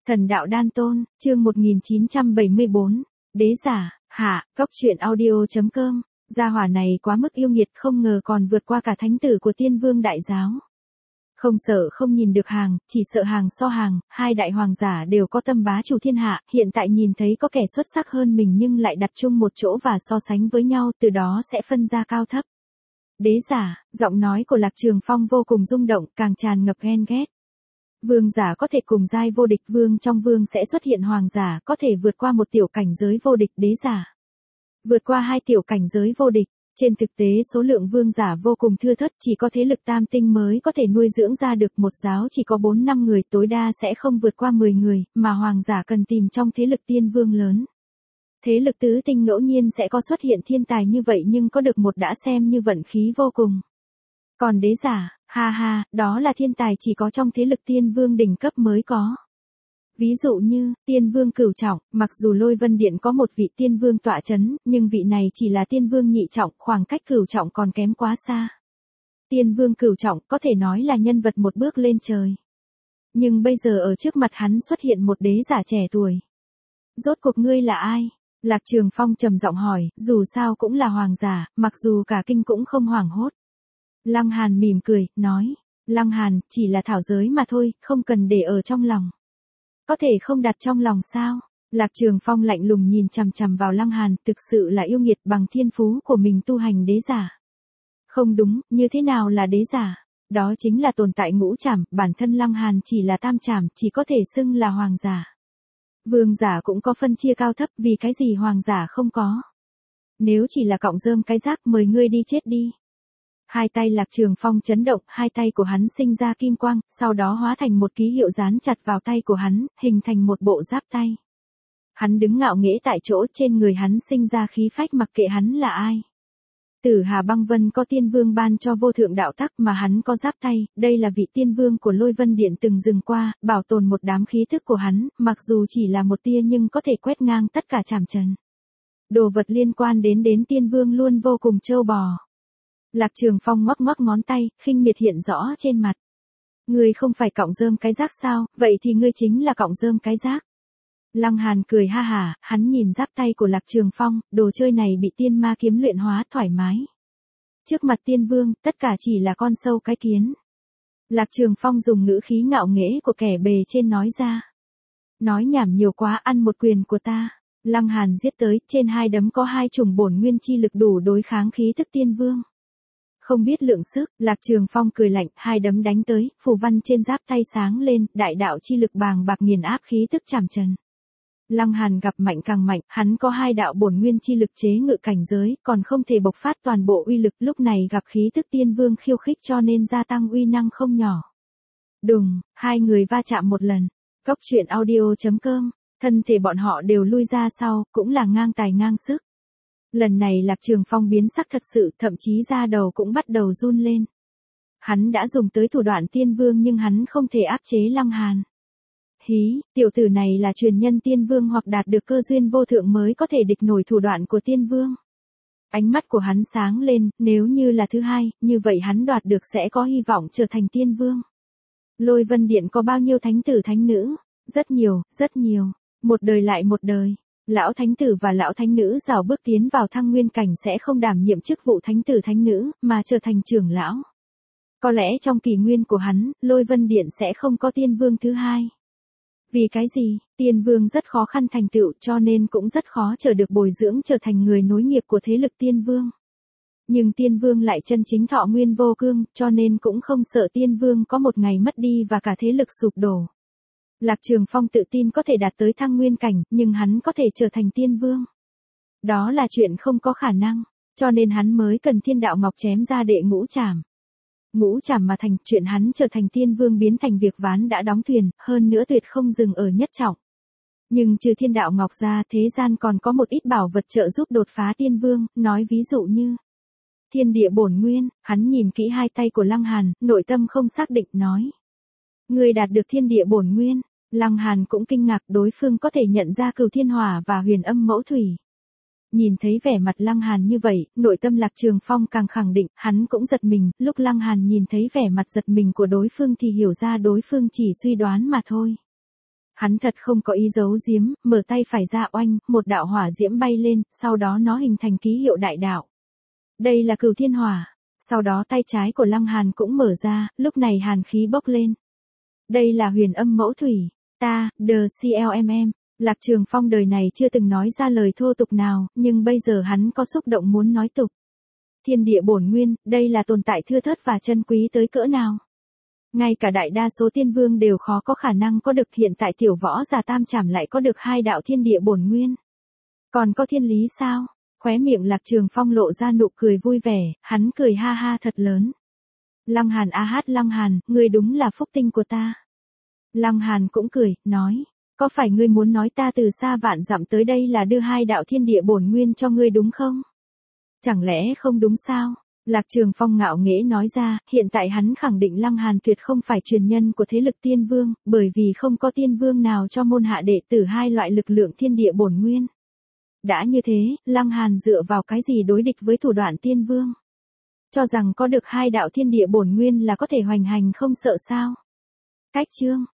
Thần đạo đan tôn, chương 1974, đế giả, hạ, cốc truyện audio.com, gia hỏa này quá mức yêu nghiệt không ngờ còn vượt qua cả thánh tử của tiên vương đại giáo. Không sợ không nhìn được hàng, chỉ sợ hàng so hàng, hai đại hoàng giả đều có tâm bá chủ thiên hạ, hiện tại nhìn thấy có kẻ xuất sắc hơn mình nhưng lại đặt chung một chỗ và so sánh với nhau, từ đó sẽ phân ra cao thấp. Đế giả, giọng nói của Lạc Trường Phong vô cùng rung động, càng tràn ngập ghen ghét. Vương giả có thể cùng giai vô địch, vương trong vương sẽ xuất hiện hoàng giả, có thể vượt qua một tiểu cảnh giới vô địch, đế giả vượt qua hai tiểu cảnh giới vô địch. Trên thực tế số lượng vương giả vô cùng thưa thớt, chỉ có thế lực tam tinh mới có thể nuôi dưỡng ra được, một giáo chỉ có 4-5 người, tối đa sẽ không vượt qua 10 người, mà hoàng giả cần tìm trong thế lực tiên vương lớn. Thế lực tứ tinh ngẫu nhiên sẽ có xuất hiện thiên tài như vậy, nhưng có được một đã xem như vận khí vô cùng. Còn đế giả, ha ha, đó là thiên tài chỉ có trong thế lực tiên vương đỉnh cấp mới có. Ví dụ như, tiên vương cửu trọng, mặc dù Lôi Vân Điện có một vị tiên vương tọa chấn, nhưng vị này chỉ là tiên vương nhị trọng, khoảng cách cửu trọng còn kém quá xa. Tiên vương cửu trọng có thể nói là nhân vật một bước lên trời. Nhưng bây giờ ở trước mặt hắn xuất hiện một đế giả trẻ tuổi. Rốt cuộc ngươi là ai? Lạc Trường Phong trầm giọng hỏi, dù sao cũng là hoàng giả, mặc dù cả kinh cũng không hoảng hốt. Lăng Hàn mỉm cười, nói, Lăng Hàn, chỉ là thảo giới mà thôi, không cần để ở trong lòng. Có thể không đặt trong lòng sao? Lạc Trường Phong lạnh lùng nhìn chằm chằm vào Lăng Hàn, thực sự là yêu nghiệt, bằng thiên phú của mình tu hành đế giả. Không đúng, như thế nào là đế giả? Đó chính là tồn tại ngũ trảm, bản thân Lăng Hàn chỉ là tam trảm, chỉ có thể xưng là hoàng giả. Vương giả cũng có phân chia cao thấp, vì cái gì hoàng giả không có? Nếu chỉ là cọng rơm cái rác, mời ngươi đi chết đi. Hai tay Lạc Trường Phong chấn động, hai tay của hắn sinh ra kim quang, sau đó hóa thành một ký hiệu dán chặt vào tay của hắn, hình thành một bộ giáp tay. Hắn đứng ngạo nghễ tại chỗ, trên người hắn sinh ra khí phách mặc kệ hắn là ai. Tử Hà Băng Vân có tiên vương ban cho vô thượng đạo tắc mà hắn có giáp tay, đây là vị tiên vương của Lôi Vân Điện từng dừng qua, bảo tồn một đám khí thức của hắn, mặc dù chỉ là một tia nhưng có thể quét ngang tất cả trảm trần. Đồ vật liên quan đến tiên vương luôn vô cùng trâu bò. Lạc Trường Phong ngoắc ngoắc ngón tay, khinh miệt hiện rõ trên mặt. Ngươi không phải cọng rơm cái rác sao, vậy thì ngươi chính là cọng rơm cái rác. Lăng Hàn cười ha hả, hắn nhìn giáp tay của Lạc Trường Phong, đồ chơi này bị tiên ma kiếm luyện hóa thoải mái. Trước mặt tiên vương, tất cả chỉ là con sâu cái kiến. Lạc Trường Phong dùng ngữ khí ngạo nghễ của kẻ bề trên nói ra. Nói nhảm nhiều quá, ăn một quyền của ta. Lăng Hàn giết tới, trên hai đấm có hai chủng bổn nguyên chi lực đủ đối kháng khí thức tiên vương. Không biết lượng sức, Lạc Trường Phong cười lạnh, hai đấm đánh tới, phù văn trên giáp tay sáng lên, đại đạo chi lực bàng bạc nghiền áp khí tức trảm trần. Lăng Hàn gặp mạnh càng mạnh, hắn có hai đạo bổn nguyên chi lực chế ngự cảnh giới, còn không thể bộc phát toàn bộ uy lực, lúc này gặp khí tức tiên vương khiêu khích cho nên gia tăng uy năng không nhỏ. Đùng, hai người va chạm một lần. Cốc truyện audio.com, thân thể bọn họ đều lui ra sau, cũng là ngang tài ngang sức. Lần này Lạc Trường Phong biến sắc thật sự, thậm chí da đầu cũng bắt đầu run lên. Hắn đã dùng tới thủ đoạn tiên vương nhưng hắn không thể áp chế Lăng Hàn. Hí, tiểu tử này là truyền nhân tiên vương hoặc đạt được cơ duyên vô thượng mới có thể địch nổi thủ đoạn của tiên vương. Ánh mắt của hắn sáng lên, nếu như là thứ hai, như vậy hắn đoạt được sẽ có hy vọng trở thành tiên vương. Lôi Vân Điện có bao nhiêu thánh tử thánh nữ? Rất nhiều, rất nhiều. Một đời lại một đời. Lão thánh tử và lão thánh nữ rào bước tiến vào thăng nguyên cảnh sẽ không đảm nhiệm chức vụ thánh tử thánh nữ, mà trở thành trưởng lão. Có lẽ trong kỷ nguyên của hắn, Lôi Vân Điện sẽ không có tiên vương thứ hai. Vì cái gì? Tiên vương rất khó khăn thành tựu cho nên cũng rất khó trở được bồi dưỡng trở thành người nối nghiệp của thế lực tiên vương. Nhưng tiên vương lại chân chính thọ nguyên vô cương, cho nên cũng không sợ tiên vương có một ngày mất đi và cả thế lực sụp đổ. Lạc Trường Phong tự tin có thể đạt tới thăng nguyên cảnh, nhưng hắn có thể trở thành tiên vương. Đó là chuyện không có khả năng, cho nên hắn mới cần thiên đạo ngọc chém ra đệ ngũ trảm. Ngũ trảm mà thành, chuyện hắn trở thành tiên vương biến thành việc ván đã đóng thuyền, hơn nữa tuyệt không dừng ở nhất trọng. Nhưng trừ thiên đạo ngọc ra, thế gian còn có một ít bảo vật trợ giúp đột phá tiên vương, nói ví dụ như thiên địa bổn nguyên. Hắn nhìn kỹ hai tay của Lăng Hàn, nội tâm không xác định, nói. Người đạt được thiên địa bổn nguyên. Lăng Hàn cũng kinh ngạc, đối phương có thể nhận ra Cửu Thiên Hỏa và Huyền Âm Mẫu Thủy. Nhìn thấy vẻ mặt Lăng Hàn như vậy, nội tâm Lạc Trường Phong càng khẳng định, hắn cũng giật mình, lúc Lăng Hàn nhìn thấy vẻ mặt giật mình của đối phương thì hiểu ra đối phương chỉ suy đoán mà thôi. Hắn thật không có ý giấu giếm, mở tay phải ra oanh, một đạo hỏa diễm bay lên, sau đó nó hình thành ký hiệu đại đạo. Đây là Cửu Thiên Hỏa. Sau đó tay trái của Lăng Hàn cũng mở ra, lúc này hàn khí bốc lên. Đây là Huyền Âm Mẫu Thủy. Ta, The CLMM. Lạc Trường Phong đời này chưa từng nói ra lời thô tục nào, nhưng bây giờ hắn có xúc động muốn nói tục. Thiên địa bổn nguyên, đây là tồn tại thưa thớt và chân quý tới cỡ nào. Ngay cả đại đa số tiên vương đều khó có khả năng có được, hiện tại tiểu võ giả tam trảm lại có được 2 đạo thiên địa bổn nguyên. Còn có thiên lý sao? Khóe miệng Lạc Trường Phong lộ ra nụ cười vui vẻ, hắn cười ha ha thật lớn. Lăng Hàn a hát Lăng Hàn, ngươi đúng là phúc tinh của ta. Lăng Hàn cũng cười, nói, có phải ngươi muốn nói ta từ xa vạn dặm tới đây là đưa 2 đạo thiên địa bổn nguyên cho ngươi đúng không? Chẳng lẽ không đúng sao? Lạc Trường Phong ngạo nghễ nói ra, hiện tại hắn khẳng định Lăng Hàn tuyệt không phải truyền nhân của thế lực tiên vương, bởi vì không có tiên vương nào cho môn hạ đệ tử 2 loại lực lượng thiên địa bổn nguyên. Đã như thế, Lăng Hàn dựa vào cái gì đối địch với thủ đoạn tiên vương? Cho rằng có được 2 đạo thiên địa bổn nguyên là có thể hoành hành không sợ sao? Cách chương